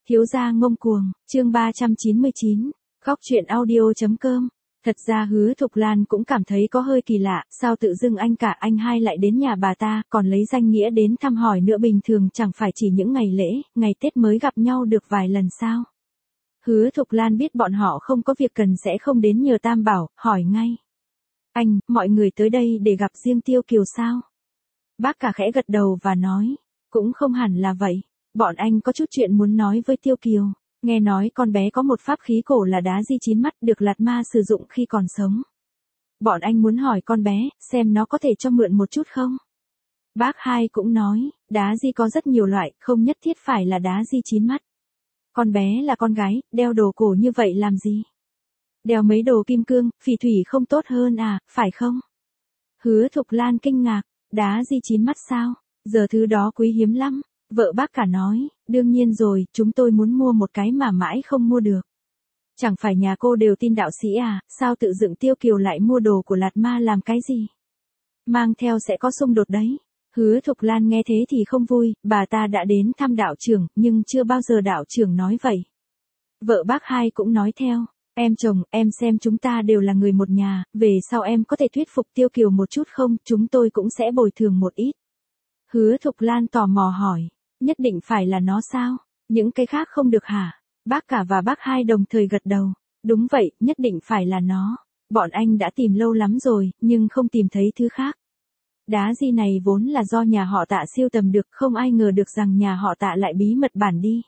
Thiếu gia ngông cuồng, chương 399, góc truyện audio.com. Thật ra Hứa Thục Lan cũng cảm thấy có hơi kỳ lạ, sao tự dưng anh cả anh hai lại đến nhà bà ta, còn lấy danh nghĩa đến thăm hỏi nữa, bình thường chẳng phải chỉ những ngày lễ, ngày Tết mới gặp nhau được vài lần sao. Hứa Thục Lan biết bọn họ không có việc cần sẽ không đến nhờ Tam Bảo, hỏi ngay. Anh, mọi người tới đây để gặp riêng Tiêu Kiều sao? Bác cả khẽ gật đầu và nói, cũng không hẳn là vậy. Bọn anh có chút chuyện muốn nói với Tiêu Kiều. Nghe nói con bé có một pháp khí cổ là đá di chín mắt được Lạt Ma sử dụng khi còn sống. Bọn anh muốn hỏi con bé, xem nó có thể cho mượn một chút không? Bác hai cũng nói, đá di có rất nhiều loại, không nhất thiết phải là đá di chín mắt. Con bé là con gái, đeo đồ cổ như vậy làm gì? Đeo mấy đồ kim cương, phỉ thủy không tốt hơn à, phải không? Hứa Thục Lan kinh ngạc, đá di chín mắt sao? Giờ thứ đó quý hiếm lắm. Vợ bác cả nói, đương nhiên rồi, chúng tôi muốn mua một cái mà mãi không mua được. Chẳng phải nhà cô đều tin đạo sĩ à, sao tự dựng Tiêu Kiều lại mua đồ của Lạt Ma làm cái gì? Mang theo sẽ có xung đột đấy. Hứa Thục Lan nghe thế thì không vui, bà ta đã đến thăm đạo trưởng, nhưng chưa bao giờ đạo trưởng nói vậy. Vợ bác hai cũng nói theo, em chồng, em xem chúng ta đều là người một nhà, về sau em có thể thuyết phục Tiêu Kiều một chút không, chúng tôi cũng sẽ bồi thường một ít. Hứa Thục Lan tò mò hỏi. Nhất định phải là nó sao? Những cái khác không được hả? Bác cả và bác hai đồng thời gật đầu. Đúng vậy, nhất định phải là nó. Bọn anh đã tìm lâu lắm rồi, nhưng không tìm thấy thứ khác. Đá di này vốn là do nhà họ Tạ siêu tầm được, không ai ngờ được rằng nhà họ Tạ lại bí mật bản đi.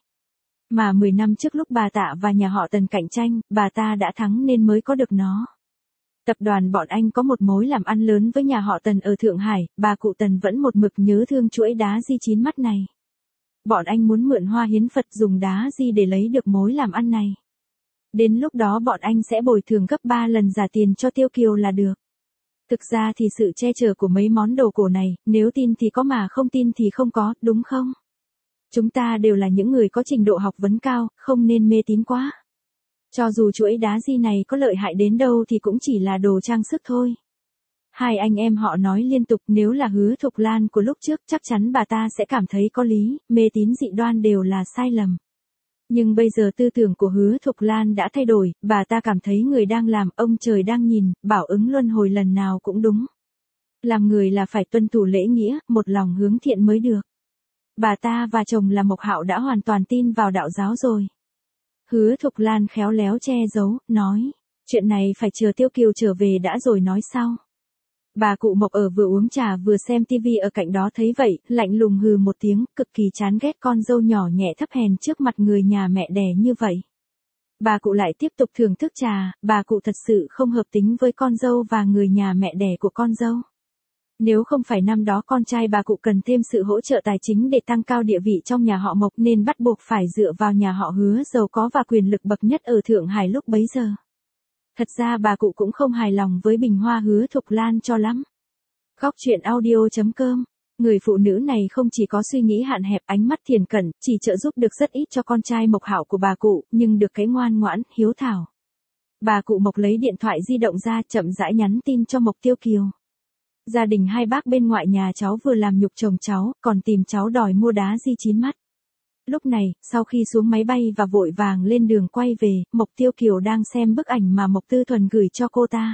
Mà 10 năm trước lúc bà Tạ và nhà họ Tần cạnh tranh, bà ta đã thắng nên mới có được nó. Tập đoàn bọn anh có một mối làm ăn lớn với nhà họ Tần ở Thượng Hải, bà cụ Tần vẫn một mực nhớ thương chuỗi đá di chín mắt này. Bọn anh muốn mượn Hoa Hiến Phật dùng đá di để lấy được mối làm ăn này. Đến lúc đó bọn anh sẽ bồi thường gấp 3 lần giá tiền cho Tiêu Kiều là được. Thực ra thì sự che chở của mấy món đồ cổ này, nếu tin thì có mà không tin thì không có, đúng không? Chúng ta đều là những người có trình độ học vấn cao, không nên mê tín quá. Cho dù chuỗi đá di này có lợi hại đến đâu thì cũng chỉ là đồ trang sức thôi. Hai anh em họ nói liên tục, nếu là Hứa Thục Lan của lúc trước chắc chắn bà ta sẽ cảm thấy có lý, mê tín dị đoan đều là sai lầm. Nhưng bây giờ tư tưởng của Hứa Thục Lan đã thay đổi, bà ta cảm thấy người đang làm, ông trời đang nhìn, bảo ứng luân hồi lần nào cũng đúng. Làm người là phải tuân thủ lễ nghĩa, một lòng hướng thiện mới được. Bà ta và chồng là Mộc Hạo đã hoàn toàn tin vào đạo giáo rồi. Hứa Thục Lan khéo léo che giấu, nói, chuyện này phải chờ Tiêu Kiều trở về đã rồi nói sau. Bà cụ Mộc ở vừa uống trà vừa xem tivi ở cạnh đó thấy vậy, lạnh lùng hừ một tiếng, cực kỳ chán ghét con dâu nhỏ nhẹ thấp hèn trước mặt người nhà mẹ đẻ như vậy. Bà cụ lại tiếp tục thưởng thức trà, bà cụ thật sự không hợp tính với con dâu và người nhà mẹ đẻ của con dâu. Nếu không phải năm đó con trai bà cụ cần thêm sự hỗ trợ tài chính để tăng cao địa vị trong nhà họ Mộc nên bắt buộc phải dựa vào nhà họ Hứa giàu có và quyền lực bậc nhất ở Thượng Hải lúc bấy giờ. Thật ra bà cụ cũng không hài lòng với bình hoa Hứa Thục Lan cho lắm. Góc truyện audio.com. Người phụ nữ này không chỉ có suy nghĩ hạn hẹp, ánh mắt thiền cận, chỉ trợ giúp được rất ít cho con trai Mộc Hạo của bà cụ, nhưng được cái ngoan ngoãn, hiếu thảo. Bà cụ Mộc lấy điện thoại di động ra chậm rãi nhắn tin cho Mộc Tiêu Kiều. Gia đình hai bác bên ngoại nhà cháu vừa làm nhục chồng cháu, còn tìm cháu đòi mua đá di chín mắt. Lúc này, sau khi xuống máy bay và vội vàng lên đường quay về, Mộc Tiêu Kiều đang xem bức ảnh mà Mộc Tư Thuần gửi cho cô ta.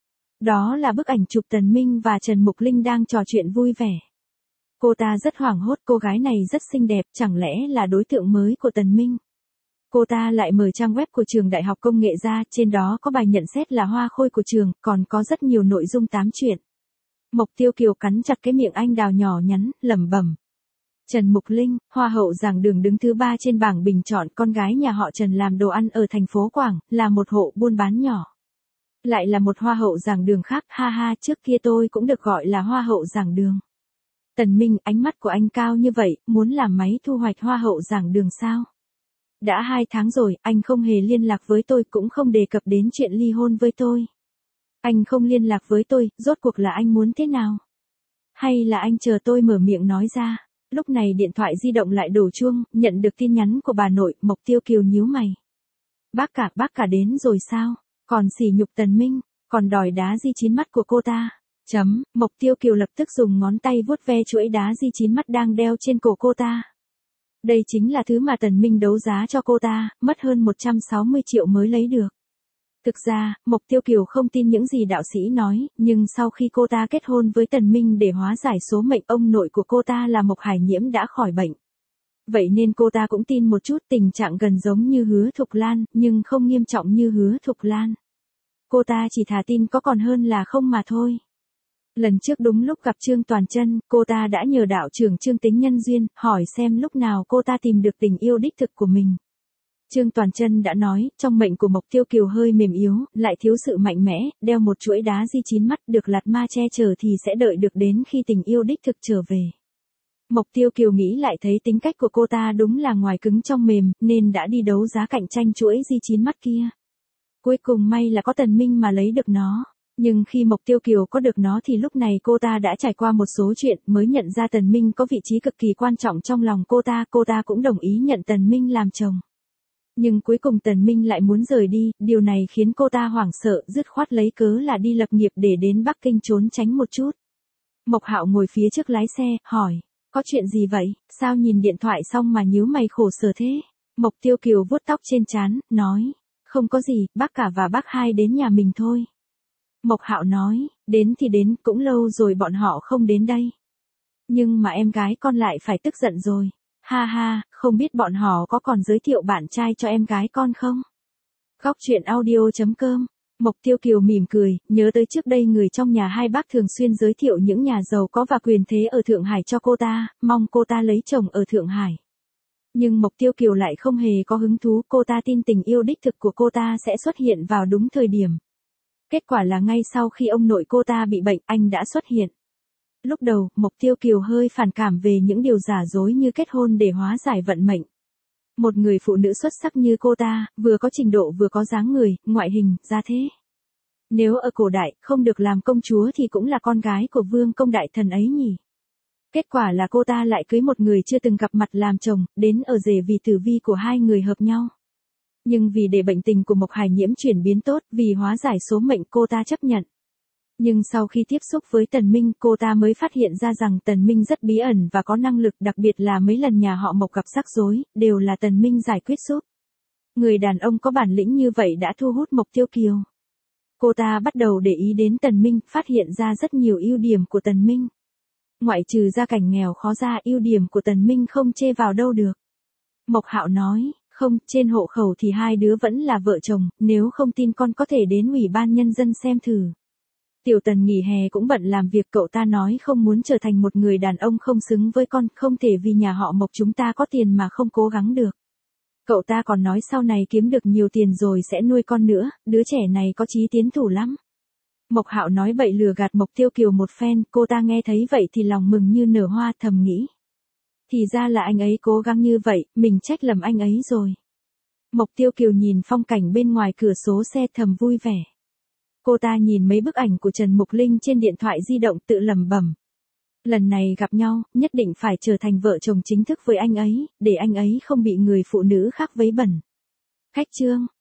Đó là bức ảnh chụp Tần Minh và Trần Mục Linh đang trò chuyện vui vẻ. Cô ta rất hoảng hốt, cô gái này rất xinh đẹp, chẳng lẽ là đối tượng mới của Tần Minh. Cô ta lại mở trang web của trường Đại học Công nghệ ra, trên đó có bài nhận xét là hoa khôi của trường, còn có rất nhiều nội dung tám chuyện. Mộc Tiêu Kiều cắn chặt cái miệng anh đào nhỏ nhắn, lẩm bẩm. Trần Mục Linh, hoa hậu giảng đường đứng thứ 3 trên bảng bình chọn, con gái nhà họ Trần làm đồ ăn ở thành phố Quảng, là một hộ buôn bán nhỏ. Lại là một hoa hậu giảng đường khác, ha ha, trước kia tôi cũng được gọi là hoa hậu giảng đường. Tần Minh, ánh mắt của anh cao như vậy, muốn làm máy thu hoạch hoa hậu giảng đường sao? Đã 2 tháng rồi, anh không hề liên lạc với tôi, cũng không đề cập đến chuyện ly hôn với tôi. Anh không liên lạc với tôi, rốt cuộc là anh muốn thế nào? Hay là anh chờ tôi mở miệng nói ra? Lúc này điện thoại di động lại đổ chuông, nhận được tin nhắn của bà nội, Mộc Tiêu Kiều nhíu mày. Bác cả đến rồi sao? Còn sỉ nhục Tần Minh, còn đòi đá di chín mắt của cô ta. Mộc Tiêu Kiều lập tức dùng ngón tay vuốt ve chuỗi đá di chín mắt đang đeo trên cổ cô ta. Đây chính là thứ mà Tần Minh đấu giá cho cô ta, mất hơn 160 triệu mới lấy được. Thực ra, Mộc Tiêu Kiều không tin những gì đạo sĩ nói, nhưng sau khi cô ta kết hôn với Tần Minh để hóa giải số mệnh, ông nội của cô ta là Mộc Hải Nhiễm đã khỏi bệnh. Vậy nên cô ta cũng tin một chút, tình trạng gần giống như Hứa Thục Lan, nhưng không nghiêm trọng như Hứa Thục Lan. Cô ta chỉ thà tin có còn hơn là không mà thôi. Lần trước đúng lúc gặp Trương Toàn Chân, cô ta đã nhờ đạo trưởng Trương tính nhân duyên, hỏi xem lúc nào cô ta tìm được tình yêu đích thực của mình. Trương Toàn Chân đã nói, trong mệnh của Mộc Tiêu Kiều hơi mềm yếu, lại thiếu sự mạnh mẽ, đeo một chuỗi đá di chín mắt, được lạt ma che chở thì sẽ đợi được đến khi tình yêu đích thực trở về. Mộc Tiêu Kiều nghĩ lại thấy tính cách của cô ta đúng là ngoài cứng trong mềm, nên đã đi đấu giá cạnh tranh chuỗi di chín mắt kia. Cuối cùng may là có Tần Minh mà lấy được nó. Nhưng khi Mộc Tiêu Kiều có được nó thì lúc này cô ta đã trải qua một số chuyện mới nhận ra Tần Minh có vị trí cực kỳ quan trọng trong lòng cô ta cũng đồng ý nhận Tần Minh làm chồng. Nhưng cuối cùng Tần Minh lại muốn rời đi, điều này khiến cô ta hoảng sợ, dứt khoát lấy cớ là đi lập nghiệp để đến Bắc Kinh trốn tránh một chút. Mộc Hạo ngồi phía trước lái xe, hỏi, có chuyện gì vậy, sao nhìn điện thoại xong mà nhíu mày khổ sở thế? Mộc Tiêu Kiều vuốt tóc trên trán, nói, không có gì, bác cả và bác hai đến nhà mình thôi. Mộc Hạo nói, đến thì đến, cũng lâu rồi bọn họ không đến đây. Nhưng mà em gái con lại phải tức giận rồi. Ha ha, không biết bọn họ có còn giới thiệu bạn trai cho em gái con không? Góc truyện audio.com. Mộc Tiêu Kiều mỉm cười, nhớ tới trước đây người trong nhà hai bác thường xuyên giới thiệu những nhà giàu có và quyền thế ở Thượng Hải cho cô ta, mong cô ta lấy chồng ở Thượng Hải. Nhưng Mộc Tiêu Kiều lại không hề có hứng thú, cô ta tin tình yêu đích thực của cô ta sẽ xuất hiện vào đúng thời điểm. Kết quả là ngay sau khi ông nội cô ta bị bệnh, anh đã xuất hiện. Lúc đầu, Mộc Tiêu Kiều hơi phản cảm về những điều giả dối như kết hôn để hóa giải vận mệnh. Một người phụ nữ xuất sắc như cô ta, vừa có trình độ vừa có dáng người, ngoại hình, gia thế. Nếu ở cổ đại, không được làm công chúa thì cũng là con gái của vương công đại thần ấy nhỉ. Kết quả là cô ta lại cưới một người chưa từng gặp mặt làm chồng, đến ở rể vì tử vi của hai người hợp nhau. Nhưng vì để bệnh tình của Mộc Hải Nhiễm chuyển biến tốt, vì hóa giải số mệnh cô ta chấp nhận. Nhưng sau khi tiếp xúc với Tần Minh, cô ta mới phát hiện ra rằng Tần Minh rất bí ẩn và có năng lực, đặc biệt là mấy lần nhà họ Mộc gặp rắc rối, đều là Tần Minh giải quyết giúp. Người đàn ông có bản lĩnh như vậy đã thu hút Mộc Tiêu Kiều. Cô ta bắt đầu để ý đến Tần Minh, phát hiện ra rất nhiều ưu điểm của Tần Minh. Ngoại trừ gia cảnh nghèo khó ra, ưu điểm của Tần Minh không chê vào đâu được. Mộc Hạo nói, không, trên hộ khẩu thì hai đứa vẫn là vợ chồng, nếu không tin con có thể đến Ủy ban Nhân dân xem thử. Tiểu Tần nghỉ hè cũng bận làm việc, cậu ta nói không muốn trở thành một người đàn ông không xứng với con, không thể vì nhà họ Mộc chúng ta có tiền mà không cố gắng được. Cậu ta còn nói sau này kiếm được nhiều tiền rồi sẽ nuôi con nữa, đứa trẻ này có chí tiến thủ lắm. Mộc Hạo nói bậy lừa gạt Mộc Tiêu Kiều một phen, cô ta nghe thấy vậy thì lòng mừng như nở hoa, thầm nghĩ. Thì ra là anh ấy cố gắng như vậy, mình trách lầm anh ấy rồi. Mộc Tiêu Kiều nhìn phong cảnh bên ngoài cửa sổ xe thầm vui vẻ. Cô ta nhìn mấy bức ảnh của Trần Mục Linh trên điện thoại di động tự lẩm bẩm. Lần này gặp nhau, nhất định phải trở thành vợ chồng chính thức với anh ấy, để anh ấy không bị người phụ nữ khác vấy bẩn. Khách chương.